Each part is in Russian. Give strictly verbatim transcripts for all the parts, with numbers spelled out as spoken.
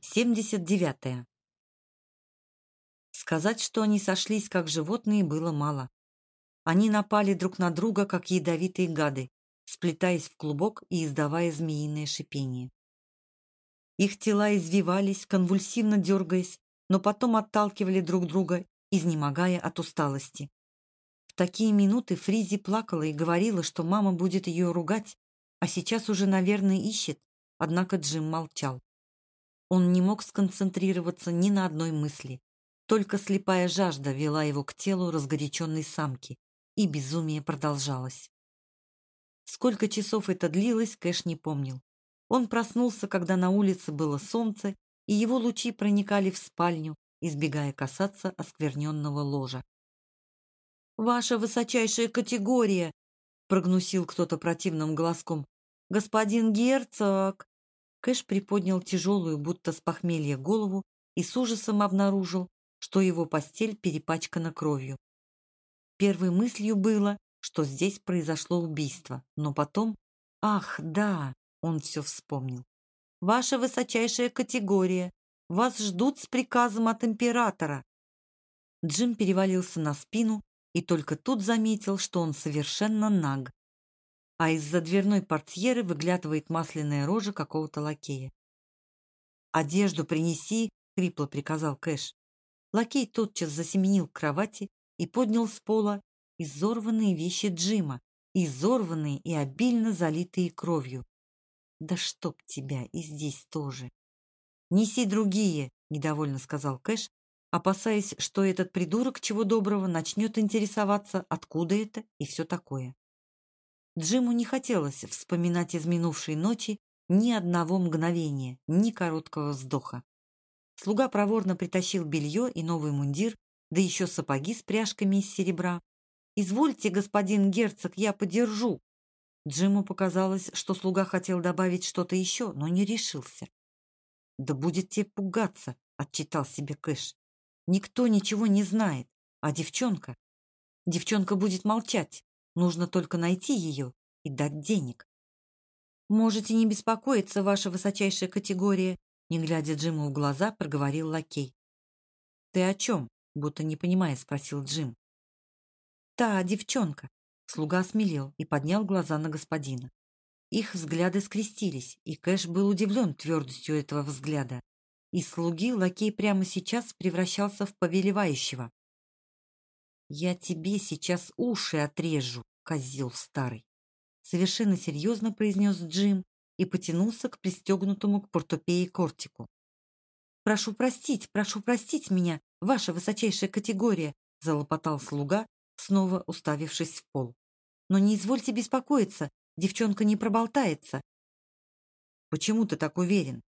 семьдесят девятое. Сказать, что они сошлись как животные, было мало. Они напали друг на друга, как ядовитые гады, сплетаясь в клубок и издавая змеиное шипение. Их тела извивались, конвульсивно дергаясь, но потом отталкивали друг друга, изнемогая от усталости. В такие минуты Фризи плакала и говорила, что мама будет ее ругать, а сейчас уже, наверное, ищет, однако Джим молчал. Он не мог сконцентрироваться ни на одной мысли. Только слепая жажда вела его к телу разгоряченной самки, и безумие продолжалось. Сколько часов это длилось, Кэш не помнил. Он проснулся, когда на улице было солнце, и его лучи проникали в спальню, избегая касаться оскверненного ложа. «Ваша высочайшая категория!» — прогнусил кто-то противным голоском. «Господин герцог!» Кэш приподнял тяжелую, будто с похмелья, голову и с ужасом обнаружил, что его постель перепачкана кровью. Первой мыслью было, что здесь произошло убийство, но потом... Ах, да, он все вспомнил. «Ваша высочайшая категория! Вас ждут с приказом от императора!» Джим перевалился на спину и только тут заметил, что он совершенно наг, а из-за дверной портьеры выглядывает масляная рожа какого-то лакея. «Одежду принеси!» — хрипло приказал Кэш. Лакей тотчас засеменил к кровати и поднял с пола изорванные вещи Джима, изорванные и обильно залитые кровью. «Да чтоб тебя, и здесь тоже!» «Неси другие!» — недовольно сказал Кэш, опасаясь, что этот придурок, чего доброго, начнет интересоваться, откуда это и все такое. Джиму не хотелось вспоминать из минувшей ночи ни одного мгновения, ни короткого вздоха. Слуга проворно притащил белье и новый мундир, да еще сапоги с пряжками из серебра. «Извольте, господин герцог, я подержу!» Джиму показалось, что слуга хотел добавить что-то еще, но не решился. «Да будет тебе пугаться!» — отчитал себе Кэш. «Никто ничего не знает, а девчонка... Девчонка будет молчать. Нужно только найти ее и дать денег». «Можете не беспокоиться, ваша высочайшая категория», не глядя Джиму в глаза, проговорил лакей. «Ты о чем?» — будто не понимая, спросил Джим. «Та девчонка». Слуга осмелел и поднял глаза на господина. Их взгляды скрестились, и Кэш был удивлен твердостью этого взгляда. Из слуги лакей прямо сейчас превращался в повелевающего. «Я тебе сейчас уши отрежу, козел старый», — совершенно серьезно произнес Джим и потянулся к пристегнутому к портупее кортику. «Прошу простить, прошу простить меня, ваша высочайшая категория», — залопотал слуга, снова уставившись в пол. «Но не извольте беспокоиться, девчонка не проболтается». «Почему ты так уверен?»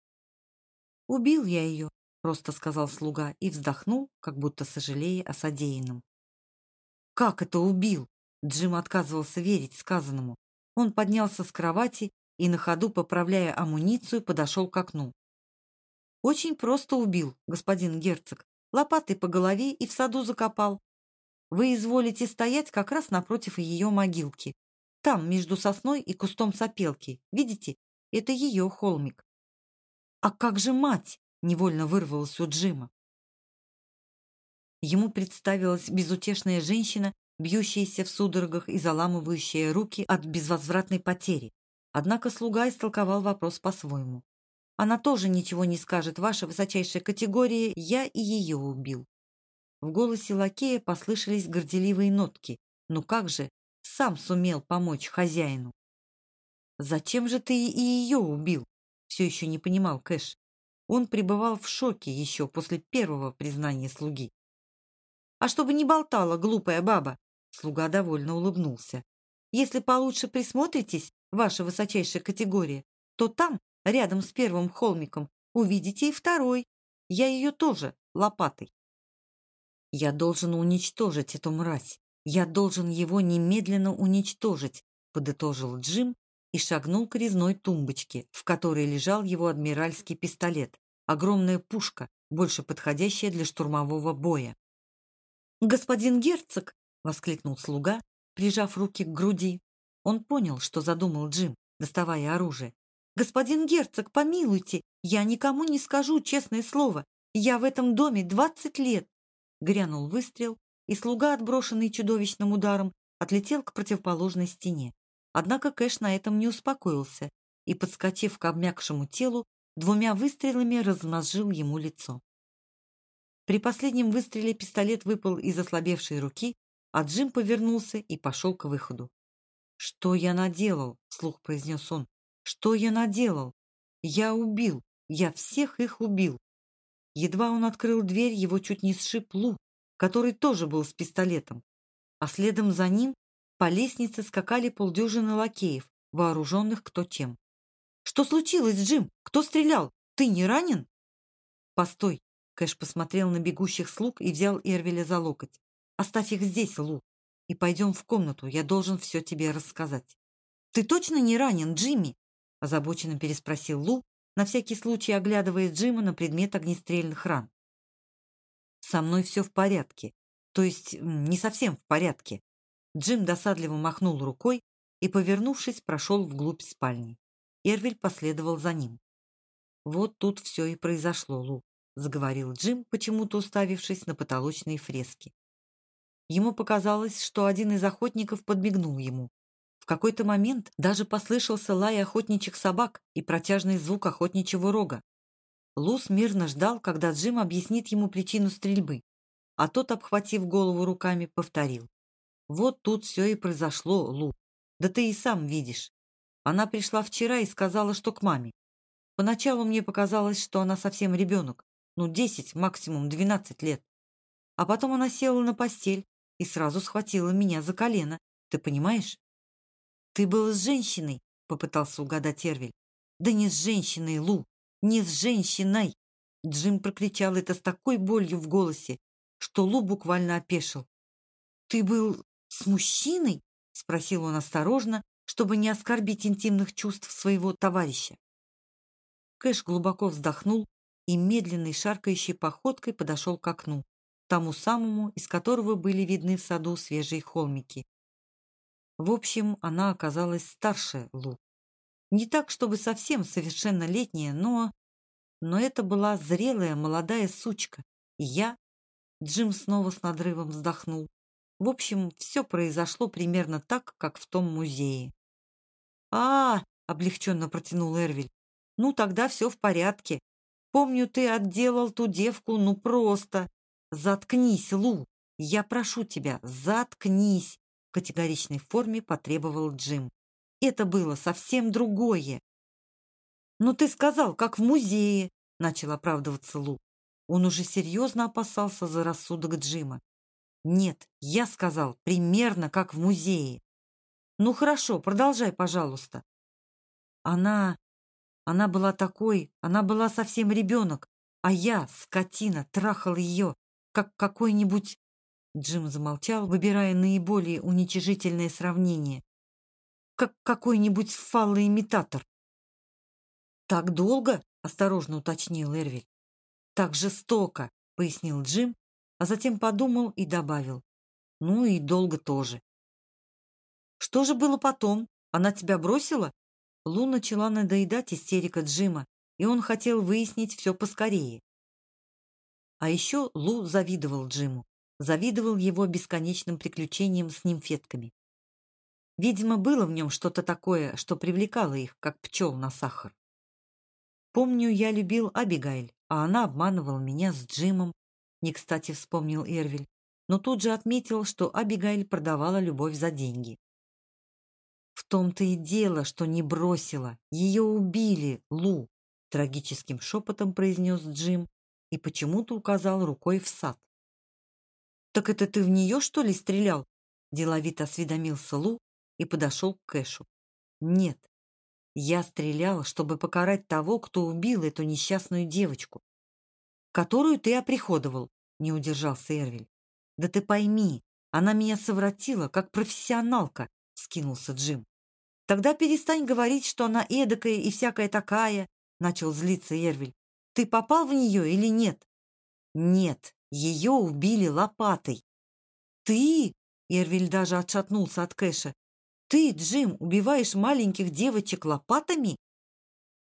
«Убил я ее», — просто сказал слуга и вздохнул, как будто сожалея о содеянном. «Как это убил?» Джим отказывался верить сказанному. Он поднялся с кровати и на ходу, поправляя амуницию, подошел к окну. «Очень просто убил, господин герцог. Лопатой по голове и в саду закопал. Вы изволите стоять как раз напротив ее могилки. Там, между сосной и кустом сопелки. Видите? Это ее холмик». «А как же мать?» — невольно вырвалась у Джима. Ему представилась безутешная женщина, бьющаяся в судорогах и заламывающая руки от безвозвратной потери. Однако слуга истолковал вопрос по-своему. «Она тоже ничего не скажет, ваша высочайшая категория, я и ее убил». В голосе лакея послышались горделивые нотки. «Ну как же, сам сумел помочь хозяину». «Зачем же ты и ее убил?» Все еще не понимал Кэш. Он пребывал в шоке еще после первого признания слуги. «А чтобы не болтала, глупая баба!» Слуга довольно улыбнулся. «Если получше присмотритесь, ваша высочайшая категория, то там, рядом с первым холмиком, увидите и второй. Я ее тоже лопатой». «Я должен уничтожить эту мразь. Я должен его немедленно уничтожить», подытожил Джим и шагнул к резной тумбочке, в которой лежал его адмиральский пистолет, огромная пушка, больше подходящая для штурмового боя. «Господин герцог!» — воскликнул слуга, прижав руки к груди. Он понял, что задумал Джим, доставая оружие. Господин герцог, помилуйте, я никому не скажу, честное слово. Я в этом доме двадцать лет. Грянул выстрел, и слуга, отброшенный чудовищным ударом, отлетел к противоположной стене. Однако Кэш на этом не успокоился и, подскочив к обмякшему телу, двумя выстрелами размозжил ему лицо. При последнем выстреле пистолет выпал из ослабевшей руки, а Джим повернулся и пошел к выходу. «Что я наделал?» — вслух произнес он. «Что я наделал? Я убил! Я всех их убил!» Едва он открыл дверь, его чуть не сшиб Лу, который тоже был с пистолетом. А следом за ним по лестнице скакали полдюжины лакеев, вооруженных кто чем. «Что случилось, Джим? Кто стрелял? Ты не ранен?» «Постой!» — Кэш посмотрел на бегущих слуг и взял Эрвеля за локоть. «Оставь их здесь, Лу, и пойдем в комнату, я должен все тебе рассказать». «Ты точно не ранен, Джимми?» — озабоченно переспросил Лу, на всякий случай оглядывая Джима на предмет огнестрельных ран. «Со мной все в порядке. То есть не совсем в порядке». Джим досадливо махнул рукой и, повернувшись, прошел вглубь спальни. Эрвель последовал за ним. «Вот тут все и произошло, Лу», — заговорил Джим, почему-то уставившись на потолочные фрески. Ему показалось, что один из охотников подмигнул ему. В какой-то момент даже послышался лай охотничьих собак и протяжный звук охотничьего рога. Лу мирно ждал, когда Джим объяснит ему причину стрельбы, а тот, обхватив голову руками, повторил. «Вот тут все и произошло, Лу. Да ты и сам видишь. Она пришла вчера и сказала, что к маме. Поначалу мне показалось, что она совсем ребенок, ну, десять, максимум двенадцать лет. А потом она села на постель и сразу схватила меня за колено. Ты понимаешь?» «Ты был с женщиной», — попытался угадать Эрвель. «Да не с женщиной, Лу, не с женщиной!» Джим прокричал это с такой болью в голосе, что Лу буквально опешил. «Ты был с мужчиной?» — спросил он осторожно, чтобы не оскорбить интимных чувств своего товарища. Кэш глубоко вздохнул и медленной шаркающей походкой подошел к окну, тому самому, из которого были видны в саду свежие холмики. В общем, она оказалась старше Лу. Не так, чтобы совсем совершеннолетняя, но... Но это была зрелая молодая сучка. И я... Джим снова с надрывом вздохнул. В общем, все произошло примерно так, как в том музее. а, -а, -а облегченно протянул Эрвель. «Ну, тогда все в порядке. Помню, ты отделал ту девку, ну просто. Заткнись, Лу. Я прошу тебя, заткнись!» В категоричной форме потребовал Джим. «Это было совсем другое». «Но ты сказал, как в музее», — начал оправдываться Лу. Он уже серьезно опасался за рассудок Джима. «Нет, я сказал, примерно как в музее». «Ну хорошо, продолжай, пожалуйста». Она... Она была такой, она была совсем ребенок, а я, скотина, трахал ее, как какой-нибудь... Джим замолчал, выбирая наиболее уничижительное сравнение. Как какой-нибудь фалоимитатор. «Так долго?» — осторожно уточнил Эрвель. «Так жестоко», — пояснил Джим, а затем подумал и добавил. «Ну и долго тоже». «Что же было потом? Она тебя бросила?» Лу начала надоедать истерика Джима, и он хотел выяснить все поскорее. А еще Лу завидовал Джиму, завидовал его бесконечным приключениям с нимфетками. Видимо, было в нем что-то такое, что привлекало их, как пчел на сахар. «Помню, я любил Абигайль, а она обманывала меня с Джимом», — не кстати вспомнил Эрвель, но тут же отметил, что Абигайль продавала любовь за деньги. «В том-то и дело, что не бросила. Ее убили, Лу», — трагическим шепотом произнес Джим и почему-то указал рукой в сад. «Так это ты в нее, что ли, стрелял?» — деловито осведомился Лу и подошел к Кэшу. «Нет, я стрелял, чтобы покарать того, кто убил эту несчастную девочку, которую ты оприходовал», — не удержался Эрвель. «Да ты пойми, она меня совратила, как профессионалка», — скинулся Джим. «Тогда перестань говорить, что она эдакая и всякая такая», — начал злиться Эрвель. «Ты попал в нее или нет?» «Нет, ее убили лопатой». «Ты?» — Эрвель даже отшатнулся от Кэша. «Ты, Джим, убиваешь маленьких девочек лопатами?»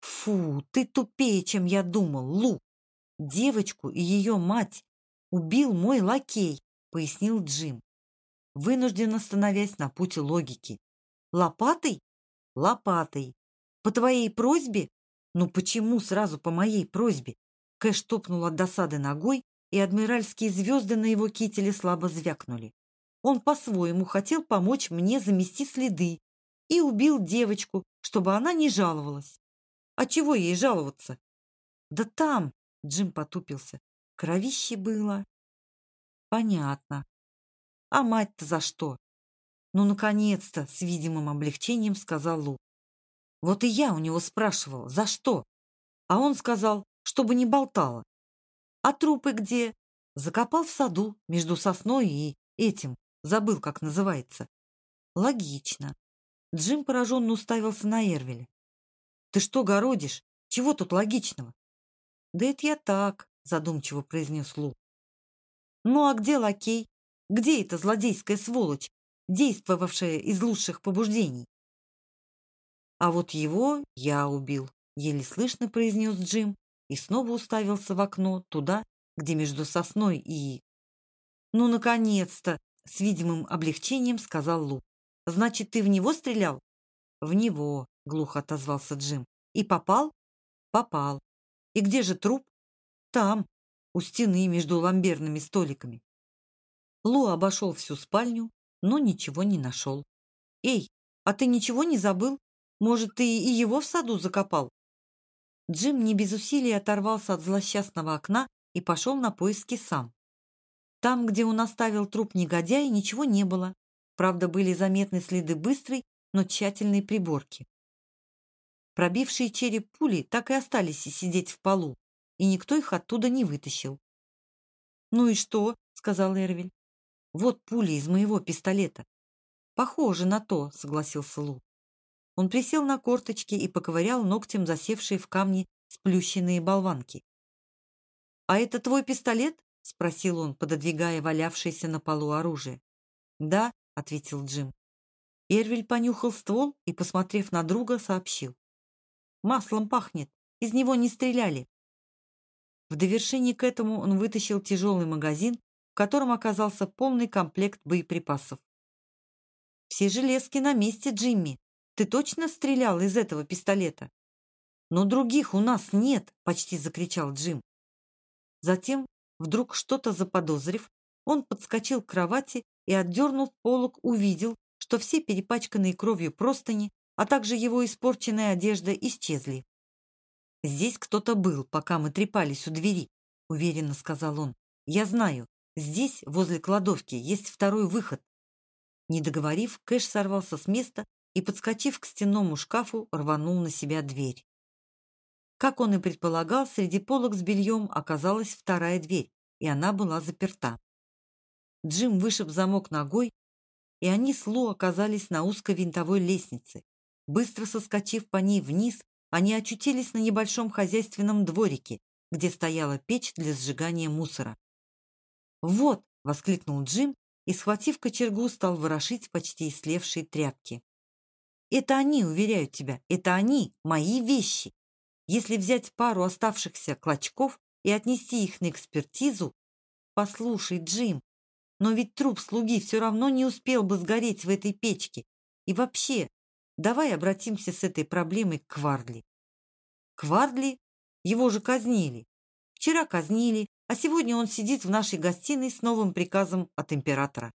Фу, ты тупее, чем я думал, Лу. Девочку и ее мать убил мой лакей, пояснил Джим, вынужденно становясь на путь логики. Лопатой? Лопатой. По твоей просьбе? Ну почему сразу по моей просьбе? Кэш топнул от досады ногой, и адмиральские звезды на его кителе слабо звякнули. Он по-своему хотел помочь мне замести следы и убил девочку, чтобы она не жаловалась. А чего ей жаловаться? Да там, Джим потупился, кровище было. Понятно. А мать-то за что? Ну, наконец-то, с видимым облегчением сказал Лу. Вот и я у него спрашивал, за что? А он сказал, чтобы не болтала. А трупы где? Закопал в саду, между сосной и этим. Забыл, как называется. Логично. Джим пораженно уставился на Эрвеля. Ты что городишь? Чего тут логичного? Да это я так, задумчиво произнес Лу. Ну а где лакей? Где эта злодейская сволочь, действовавшая из лучших побуждений? А вот его я убил, еле слышно произнес Джим и снова уставился в окно, туда, где между сосной и... Ну, наконец-то! С видимым облегчением сказал Лу. Значит, ты в него стрелял? В него, глухо отозвался Джим. И попал? Попал. И где же труп? Там, у стены между ламберными столиками. Лу обошел всю спальню, но ничего не нашел. Эй, а ты ничего не забыл? Может, ты и его в саду закопал? Джим не без усилий оторвался от злосчастного окна и пошел на поиски сам. Там, где он оставил труп негодяя, ничего не было. Правда, были заметны следы быстрой, но тщательной приборки. Пробившие череп пули так и остались сидеть в полу, и никто их оттуда не вытащил. «Ну и что?» — сказал Эрвель. «Вот пули из моего пистолета». «Похоже на то», — согласился Лу. Он присел на корточки и поковырял ногтем засевшие в камне сплющенные болванки. «А это твой пистолет?» — спросил он, пододвигая валявшееся на полу оружие. «Да», — ответил Джим. Эрвель понюхал ствол и, посмотрев на друга, сообщил. «Маслом пахнет, из него не стреляли». В довершение к этому он вытащил тяжелый магазин, в котором оказался полный комплект боеприпасов. «Все железки на месте, Джимми. Ты точно стрелял из этого пистолета?» «Но других у нас нет!» — почти закричал Джим. Затем, вдруг что-то заподозрив, он подскочил к кровати и, отдернув полог, увидел, что все перепачканные кровью простыни, а также его испорченная одежда исчезли. «Здесь кто-то был, пока мы трепались у двери», — уверенно сказал он. «Я знаю, здесь, возле кладовки, есть второй выход». Не договорив, Кэш сорвался с места и, подскочив к стенному шкафу, рванул на себя дверь. Как он и предполагал, среди полок с бельем оказалась вторая дверь, и она была заперта. Джим вышиб замок ногой, и они с Лу оказались на узкой винтовой лестнице. Быстро соскочив по ней вниз, они очутились на небольшом хозяйственном дворике, где стояла печь для сжигания мусора. «Вот!» — воскликнул Джим и, схватив кочергу, стал ворошить почти истлевшие тряпки. «Это они, уверяю тебя, это они, мои вещи! Если взять пару оставшихся клочков и отнести их на экспертизу... Послушай, Джим, но ведь труп слуги все равно не успел бы сгореть в этой печке. И вообще, давай обратимся с этой проблемой к Квардли». «Квардли? Его же казнили. Вчера казнили, а сегодня он сидит в нашей гостиной с новым приказом от императора.